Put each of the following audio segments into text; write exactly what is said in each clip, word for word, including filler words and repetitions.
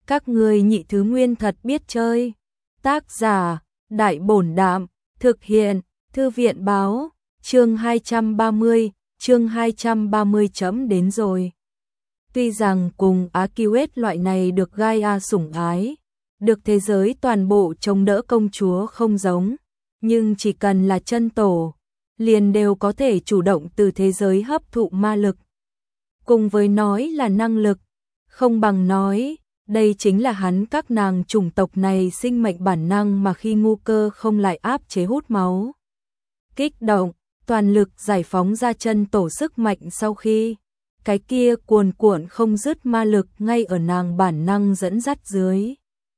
Các ngươi nhị thứ nguyên thật biết chơi. Tác giả, Đại Bổn Đạm, thực hiện, Thư viện Báo, chương hai trăm ba mươi, chương hai trăm ba mươi chấm đến rồi. Tuy rằng cùng Arceus loại này được Gaia sủng ái, được thế giới toàn bộ chống đỡ công chúa không giống, nhưng chỉ cần là chân tổ, liền đều có thể chủ động từ thế giới hấp thụ ma lực. Cùng với nói là năng lực, không bằng nói, đây chính là hắn các nàng chủng tộc này sinh mệnh bản năng mà khi ngu cơ không lại áp chế hút máu. Kích động, toàn lực giải phóng ra chân tổ sức mạnh sau khi, cái kia cuồn cuộn không dứt ma lực ngay ở nàng bản năng dẫn dắt dưới.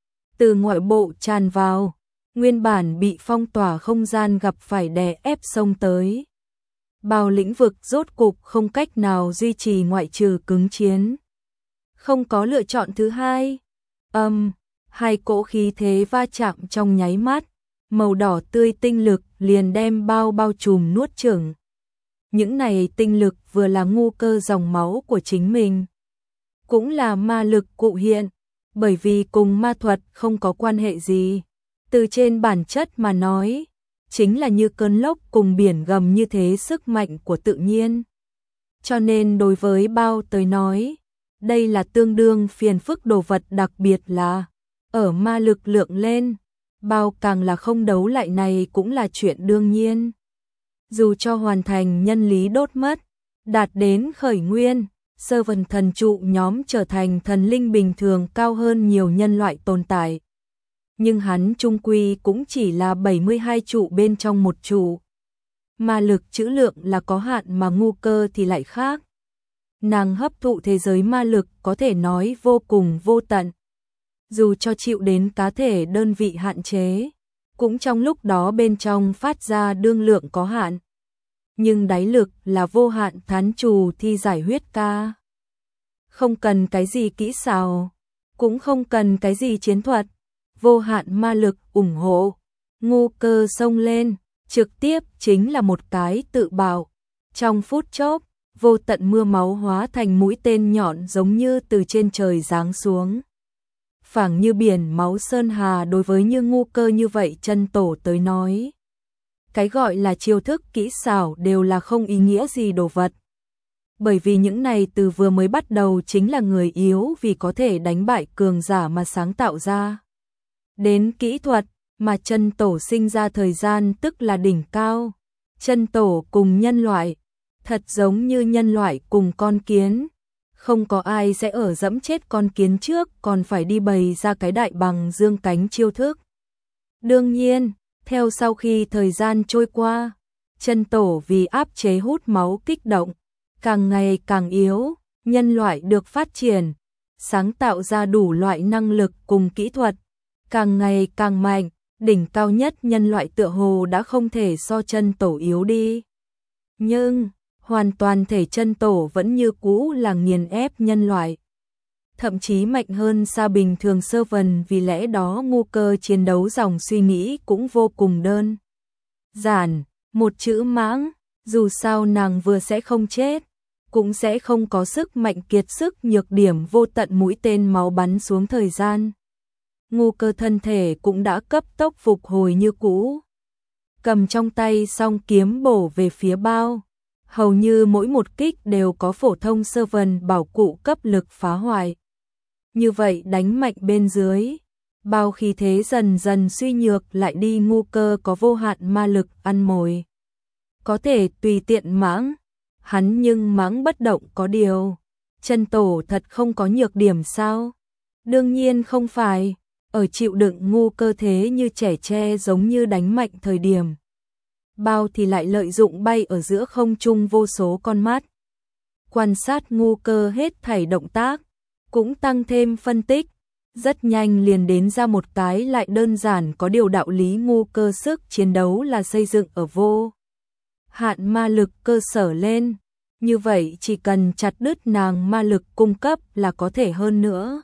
Từ ngoại bộ tràn vào, nguyên bản bị phong tỏa không gian gặp phải đè ép xông tới. Bao lĩnh vực rốt cục không cách nào duy trì ngoại trừ cứng chiến. Không có lựa chọn thứ hai. Âm, um, hai cỗ khí thế va chạm trong nháy mắt, màu đỏ tươi tinh lực liền đem bao bao trùm nuốt chửng. Những này tinh lực vừa là ngu cơ dòng máu của chính mình, cũng là ma lực cụ hiện, bởi vì cùng ma thuật không có quan hệ gì. Từ trên bản chất mà nói, chính là như cơn lốc cùng biển gầm như thế sức mạnh của tự nhiên. Cho nên đối với bao tới nói, đây là tương đương phiền phức đồ vật, đặc biệt là ở ma lực lượng lên, bao càng là không đấu lại này cũng là chuyện đương nhiên. Dù cho hoàn thành nhân lý đốt mất, đạt đến khởi nguyên, sơ vần thần trụ nhóm trở thành thần linh bình thường cao hơn nhiều nhân loại tồn tại. Nhưng hắn trung quy cũng chỉ là bảy mươi hai trụ bên trong một trụ. Ma lực trữ lượng là có hạn mà ngu cơ thì lại khác. Nàng hấp thụ thế giới ma lực có thể nói vô cùng vô tận. Dù cho chịu đến cá thể đơn vị hạn chế, cũng trong lúc đó bên trong phát ra đương lượng có hạn. Nhưng đáy lực là vô hạn thán trù thi giải huyết ca. Không cần cái gì kỹ xảo, cũng không cần cái gì chiến thuật, vô hạn ma lực ủng hộ. Ngu cơ xông lên, trực tiếp chính là một cái tự bạo. Trong phút chốc, vô tận mưa máu hóa thành mũi tên nhọn giống như từ trên trời giáng xuống. Phảng như biển máu sơn hà đối với như ngu cơ như vậy chân tổ tới nói. Cái gọi là chiêu thức kỹ xảo đều là không ý nghĩa gì đồ vật. Bởi vì những này từ vừa mới bắt đầu chính là người yếu vì có thể đánh bại cường giả mà sáng tạo ra. Đến kỹ thuật mà chân tổ sinh ra thời gian tức là đỉnh cao. Chân tổ cùng nhân loại, thật giống như nhân loại cùng con kiến. Không có ai sẽ ở dẫm chết con kiến trước còn phải đi bày ra cái đại bằng dương cánh chiêu thức. Đương nhiên, theo sau khi thời gian trôi qua, chân tổ vì áp chế hút máu kích động, càng ngày càng yếu, nhân loại được phát triển, sáng tạo ra đủ loại năng lực cùng kỹ thuật, càng ngày càng mạnh, đỉnh cao nhất nhân loại tựa hồ đã không thể so chân tổ yếu đi. Nhưng, hoàn toàn thể chân tổ vẫn như cũ là nghiền ép nhân loại. Thậm chí mạnh hơn xa bình thường sơ vần, vì lẽ đó ngu cơ chiến đấu dòng suy nghĩ cũng vô cùng đơn giản, một chữ mãng, dù sao nàng vừa sẽ không chết, cũng sẽ không có sức mạnh kiệt sức nhược điểm vô tận mũi tên máu bắn xuống thời gian. Ngu cơ thân thể cũng đã cấp tốc phục hồi như cũ. Cầm trong tay song kiếm bổ về phía bao. Hầu như mỗi một kích đều có phổ thông sơ vần bảo cụ cấp lực phá hoại. Như vậy đánh mạnh bên dưới, bao khí thế dần dần suy nhược lại đi, ngu cơ có vô hạn ma lực ăn mồi. Có thể tùy tiện mãng, hắn nhưng mãng bất động có điều. Chân tổ thật không có nhược điểm sao? Đương nhiên không phải, ở chịu đựng ngu cơ thế như trẻ tre giống như đánh mạnh thời điểm. Bao thì lại lợi dụng bay ở giữa không trung vô số con mắt. Quan sát ngu cơ hết thảy động tác, cũng tăng thêm phân tích, rất nhanh liền đến ra một cái lại đơn giản có điều đạo lý. Ngu cơ sức chiến đấu là xây dựng ở vô hạn ma lực cơ sở lên, như vậy chỉ cần chặt đứt nàng ma lực cung cấp là có thể hơn nữa.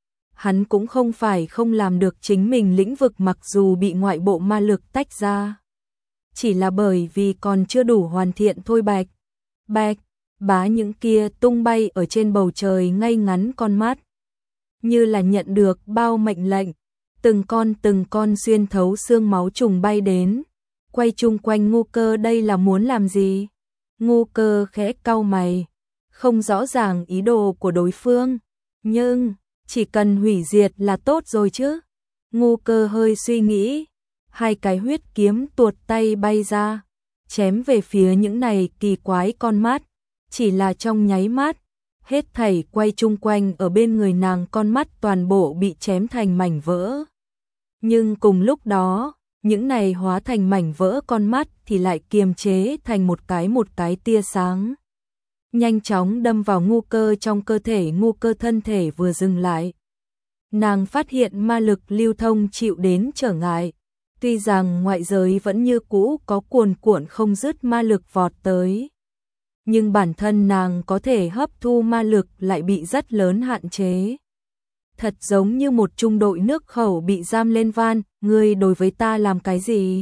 Hắn cũng không phải không làm được chính mình lĩnh vực mặc dù bị ngoại bộ ma lực tách ra. Chỉ là bởi vì còn chưa đủ hoàn thiện thôi. Bạch, bạch, bá những kia tung bay ở trên bầu trời ngay ngắn con mắt. như là nhận được bao mệnh lệnh, từng con từng con xuyên thấu xương máu trùng bay đến, quay chung quanh Ngô Cơ. Đây là muốn làm gì? Ngô Cơ khẽ cau mày, không rõ ràng ý đồ của đối phương, nhưng chỉ cần hủy diệt là tốt rồi chứ. Ngô Cơ hơi suy nghĩ, hai cái huyết kiếm tuột tay bay ra, chém về phía những này kỳ quái con mắt, chỉ là trong nháy mắt, hết thảy quay chung quanh ở bên người nàng con mắt toàn bộ bị chém thành mảnh vỡ. Nhưng cùng lúc đó, những này hóa thành mảnh vỡ con mắt thì lại kiềm chế thành một cái một cái tia sáng. Nhanh chóng đâm vào Ngô Cơ trong cơ thể. Ngô Cơ thân thể vừa dừng lại, nàng phát hiện ma lực lưu thông chịu đến trở ngại. Tuy rằng ngoại giới vẫn như cũ có cuồn cuộn không dứt ma lực vọt tới, nhưng bản thân nàng có thể hấp thu ma lực lại bị rất lớn hạn chế. Thật giống như một trung đội nước khẩu bị giam lên van, ngươi đối với ta làm cái gì?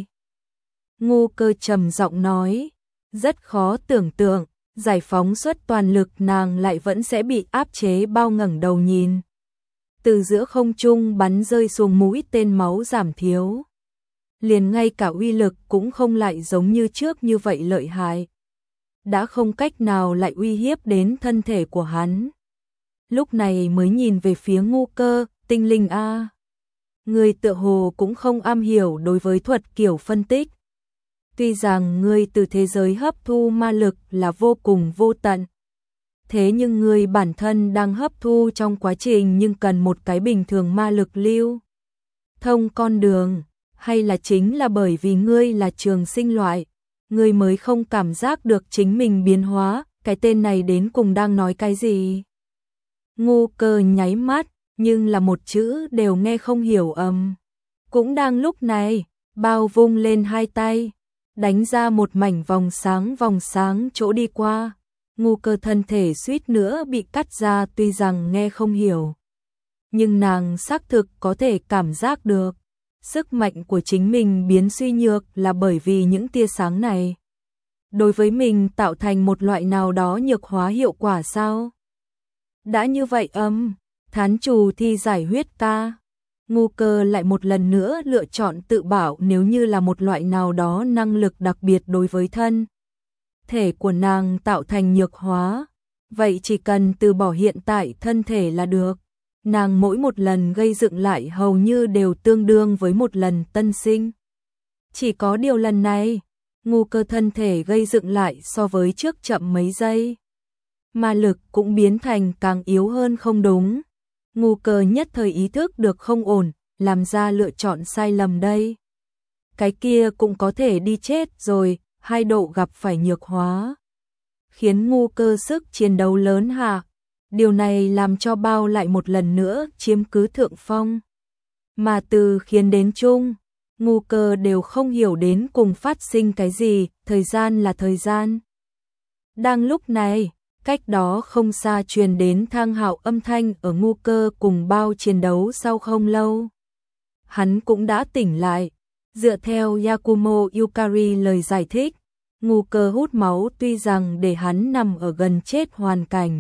Ngô Cơ trầm giọng nói, rất khó tưởng tượng, giải phóng suất toàn lực nàng lại vẫn sẽ bị áp chế. Bao ngẩng đầu nhìn, từ giữa không trung bắn rơi xuống mũi tên máu giảm thiếu. Liền ngay cả uy lực cũng không lại giống như trước như vậy lợi hại. Đã không cách nào lại uy hiếp đến thân thể của hắn. Lúc này mới nhìn về phía Ngô Cơ, tinh linh a, ngươi tựa hồ cũng không am hiểu đối với thuật kiểu phân tích. Tuy rằng ngươi từ thế giới hấp thu ma lực là vô cùng vô tận, thế nhưng ngươi bản thân đang hấp thu trong quá trình nhưng cần một cái bình thường ma lực lưu thông con đường, hay là chính là bởi vì ngươi là trường sinh loại, ngươi mới không cảm giác được chính mình biến hóa? Cái tên này đến cùng đang nói cái gì? Ngô Cơ nháy mắt, nhưng là một chữ đều nghe không hiểu. Ầm. Cũng đang lúc này, bao vung lên hai tay, đánh ra một mảnh vòng sáng vòng sáng chỗ đi qua. Ngô Cơ thân thể suýt nữa bị cắt ra. Tuy rằng nghe không hiểu, nhưng nàng xác thực có thể cảm giác được sức mạnh của chính mình biến suy nhược là bởi vì những tia sáng này đối với mình tạo thành một loại nào đó nhược hóa hiệu quả sao? Đã như vậy âm, thán trù thi giải huyết ca. Ngô Cơ lại một lần nữa lựa chọn tự bảo nếu như là một loại nào đó năng lực đặc biệt đối với thân thể của nàng tạo thành nhược hóa, vậy chỉ cần từ bỏ hiện tại thân thể là được. Nàng mỗi một lần gây dựng lại hầu như đều tương đương với một lần tân sinh. Chỉ có điều lần này, Ngô Cơ thân thể gây dựng lại so với trước chậm mấy giây. Ma lực cũng biến thành càng yếu hơn. Không đúng. Ngô Cơ nhất thời ý thức được không ổn, làm ra lựa chọn sai lầm đây. Cái kia cũng có thể đi chết rồi, hai độ gặp phải nhược hóa, khiến Ngô Cơ sức chiến đấu lớn hạ. Điều này làm cho bao lại một lần nữa chiếm cứ thượng phong. Mà từ khiến đến chung, Ngô Cơ đều không hiểu đến cùng phát sinh cái gì. Thời gian là thời gian. Đang lúc này, cách đó không xa truyền đến Thang Hạo âm thanh. Ở Ngô Cơ cùng bao chiến đấu sau không lâu, hắn cũng đã tỉnh lại. Dựa theo Yakumo Yukari lời giải thích, Ngô Cơ hút máu tuy rằng để hắn nằm ở gần chết hoàn cảnh,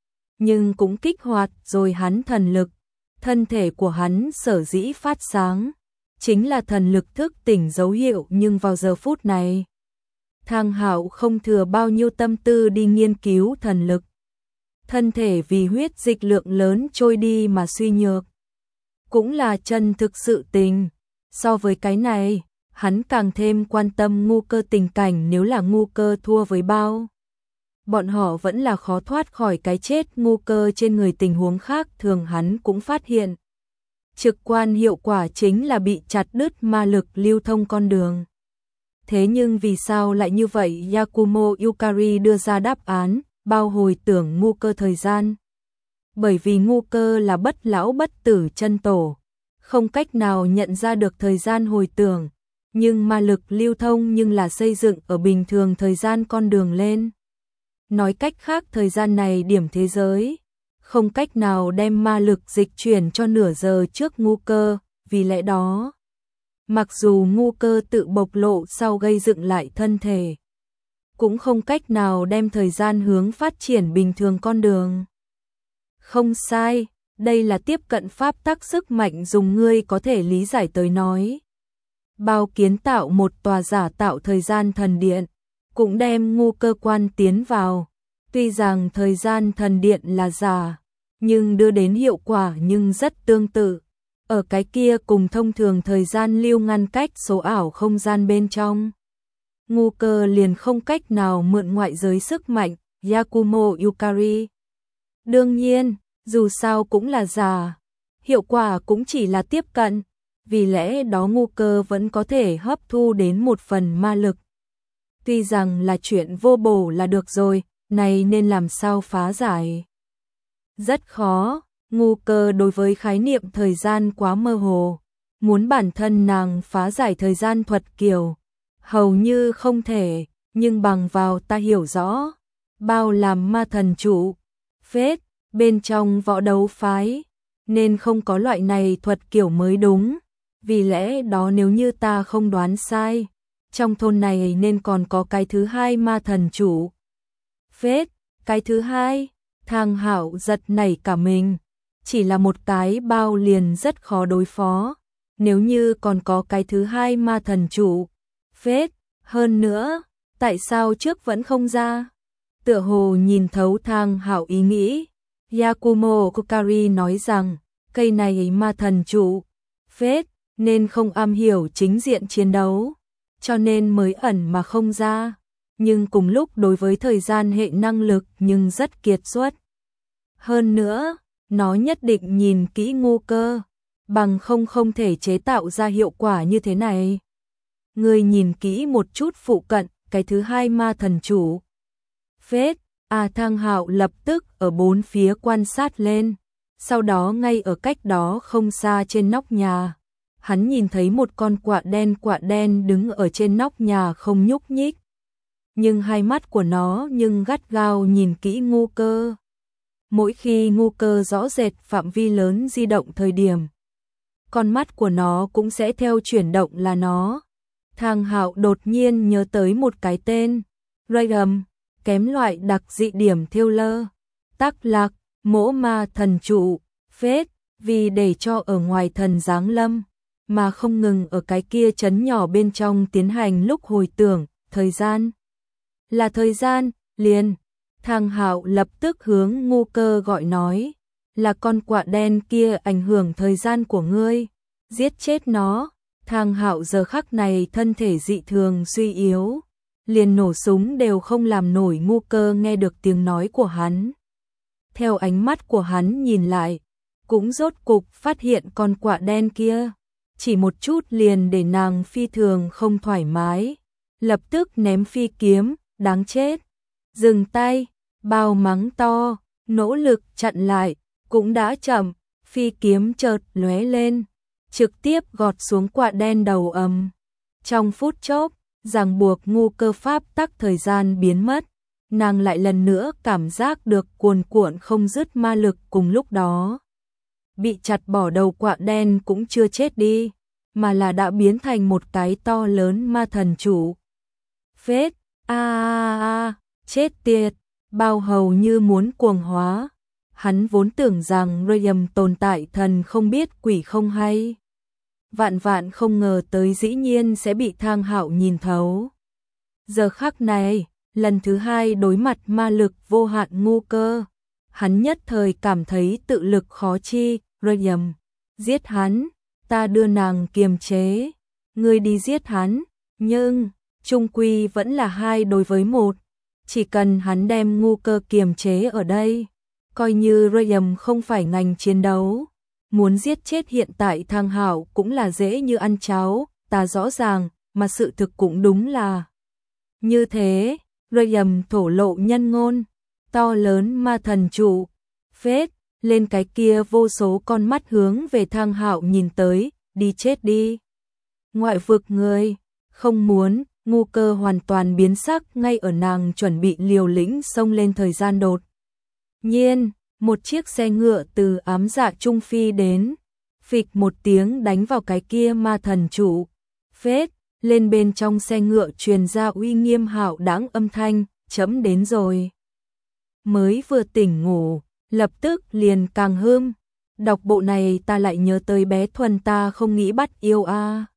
nhưng cũng kích hoạt rồi hắn thần lực. Thân thể của hắn sở dĩ phát sáng, chính là thần lực thức tỉnh dấu hiệu. Nhưng vào giờ phút này, Thang Hạo không thừa bao nhiêu tâm tư đi nghiên cứu thần lực. Thân thể vì huyết dịch lượng lớn trôi đi mà suy nhược, cũng là chân thực sự tình. So với cái này, hắn càng thêm quan tâm Ngô Cơ tình cảnh. Nếu là Ngô Cơ thua với bao, bọn họ vẫn là khó thoát khỏi cái chết. Ngô Cơ trên người tình huống khác thường hắn cũng phát hiện. Trực quan hiệu quả chính là bị chặt đứt ma lực lưu thông con đường. Thế nhưng vì sao lại như vậy? Yakumo Yukari đưa ra đáp án, bao hồi tưởng Ngô Cơ thời gian. Bởi vì Ngô Cơ là bất lão bất tử chân tổ, không cách nào nhận ra được thời gian hồi tưởng, nhưng ma lực lưu thông nhưng là xây dựng ở bình thường thời gian con đường lên. Nói cách khác, thời gian này điểm thế giới không cách nào đem ma lực dịch chuyển cho nửa giờ trước Ngô Cơ. Vì lẽ đó, mặc dù Ngô Cơ tự bộc lộ sau gây dựng lại thân thể, cũng không cách nào đem thời gian hướng phát triển bình thường con đường. Không sai, đây là tiếp cận pháp tắc sức mạnh dùng ngươi có thể lý giải tới nói. Bao kiến tạo một tòa giả tạo thời gian thần điện, cũng đem ngu cơ quan tiến vào. Tuy rằng thời gian thần điện là giả, nhưng đưa đến hiệu quả nhưng rất tương tự. Ở cái kia cùng thông thường thời gian lưu ngăn cách số ảo không gian bên trong. Ngu cơ liền không cách nào mượn ngoại giới sức mạnh, Yakumo Yukari. Đương nhiên, dù sao cũng là giả, hiệu quả cũng chỉ là tiếp cận, vì lẽ đó ngu cơ vẫn có thể hấp thu đến một phần ma lực. Tuy rằng là chuyện vô bổ là được rồi, này nên làm sao phá giải? Rất khó, ngu cơ đối với khái niệm thời gian quá mơ hồ, muốn bản thân nàng phá giải thời gian thuật kiểu, hầu như không thể, nhưng bằng vào ta hiểu rõ, bao làm ma thần chủ, phết, bên trong võ đấu phái, nên không có loại này thuật kiểu mới đúng, vì lẽ đó nếu như ta không đoán sai, trong thôn này nên còn có cái thứ hai ma thần chủ. Phết, cái thứ hai, Thang Hạo giật nảy cả mình, chỉ là một cái bao liền rất khó đối phó, nếu như còn có cái thứ hai ma thần chủ. Phết, hơn nữa, tại sao trước vẫn không ra? Tựa hồ nhìn thấu Thang Hạo ý nghĩ, Yakumo Kokari nói rằng, cây này ma thần chủ, phết, nên không am hiểu chính diện chiến đấu, cho nên mới ẩn mà không ra, nhưng cùng lúc đối với thời gian hệ năng lực nhưng rất kiệt xuất. Hơn nữa, nó nhất định nhìn kỹ ngu cơ, bằng không không thể chế tạo ra hiệu quả như thế này. Người nhìn kỹ một chút phụ cận, cái thứ hai ma thần chủ. Phết, à Thang Hạo lập tức ở bốn phía quan sát lên, sau đó ngay ở cách đó không xa trên nóc nhà. Hắn nhìn thấy một con quạ đen quạ đen đứng ở trên nóc nhà không nhúc nhích. Nhưng hai mắt của nó nhưng gắt gao nhìn kỹ ngu cơ. Mỗi khi ngu cơ rõ rệt phạm vi lớn di động thời điểm, con mắt của nó cũng sẽ theo chuyển động là nó. Thang Hạo đột nhiên nhớ tới một cái tên, Rayum, kém loại đặc dị điểm thiêu lơ, Tắc Lạc, mỗ ma thần trụ, phết, vì để cho ở ngoài thần giáng lâm, mà không ngừng ở cái kia chấn nhỏ bên trong tiến hành lúc hồi tưởng, thời gian. Là thời gian, liền. Thang Hạo lập tức hướng ngu cơ gọi nói, là con quạ đen kia ảnh hưởng thời gian của ngươi, giết chết nó. Thang Hạo giờ khắc này thân thể dị thường suy yếu, liền nổ súng đều không làm nổi ngu cơ nghe được tiếng nói của hắn. Theo ánh mắt của hắn nhìn lại, cũng rốt cục phát hiện con quạ đen kia, chỉ một chút liền để nàng phi thường không thoải mái, lập tức ném phi kiếm, đáng chết. Dừng tay, bao mắng to, nỗ lực chặn lại, cũng đã chậm, phi kiếm chợt lóe lên, trực tiếp gọt xuống quạ đen đầu ầm. Trong phút chốc, ràng buộc ngu cơ pháp tắc thời gian biến mất, nàng lại lần nữa cảm giác được cuồn cuộn không dứt ma lực cùng lúc đó. Bị chặt bỏ đầu quạ đen cũng chưa chết đi, mà là đã biến thành một cái to lớn ma thần chủ. Phết, a a a, chết tiệt, bao hầu như muốn cuồng hóa. Hắn vốn tưởng rằng Rayum tồn tại thần không biết quỷ không hay. Vạn vạn không ngờ tới dĩ nhiên sẽ bị Thang Hạo nhìn thấu. Giờ khắc này, lần thứ hai đối mặt ma lực vô hạn ngu cơ, hắn nhất thời cảm thấy tự lực khó chi. Rayum, giết hắn, ta đưa nàng kiềm chế, ngươi đi giết hắn, nhưng chung quy vẫn là hai đối với một, chỉ cần hắn đem ngu cơ kiềm chế ở đây, coi như Rayum không phải ngành chiến đấu, muốn giết chết hiện tại Thang Hạo cũng là dễ như ăn cháo, ta rõ ràng, mà sự thực cũng đúng là như thế. Rayum thổ lộ nhân ngôn, to lớn ma thần trụ, phết, lên cái kia vô số con mắt hướng về Thang Hạo nhìn tới, đi chết đi. Ngoại vực người, không muốn, ngu cơ hoàn toàn biến sắc ngay ở nàng chuẩn bị liều lĩnh xông lên thời gian đột nhiên, một chiếc xe ngựa từ ám dạ trung phi đến, phịch một tiếng đánh vào cái kia ma thần trụ, phết, lên bên trong xe ngựa truyền ra uy nghiêm hạo đãng âm thanh, chấm đến rồi. Mới vừa tỉnh ngủ, lập tức liền càng hưng, Đọc bộ này ta lại nhớ tới bé Thuần ta không nghĩ bắt yêu a.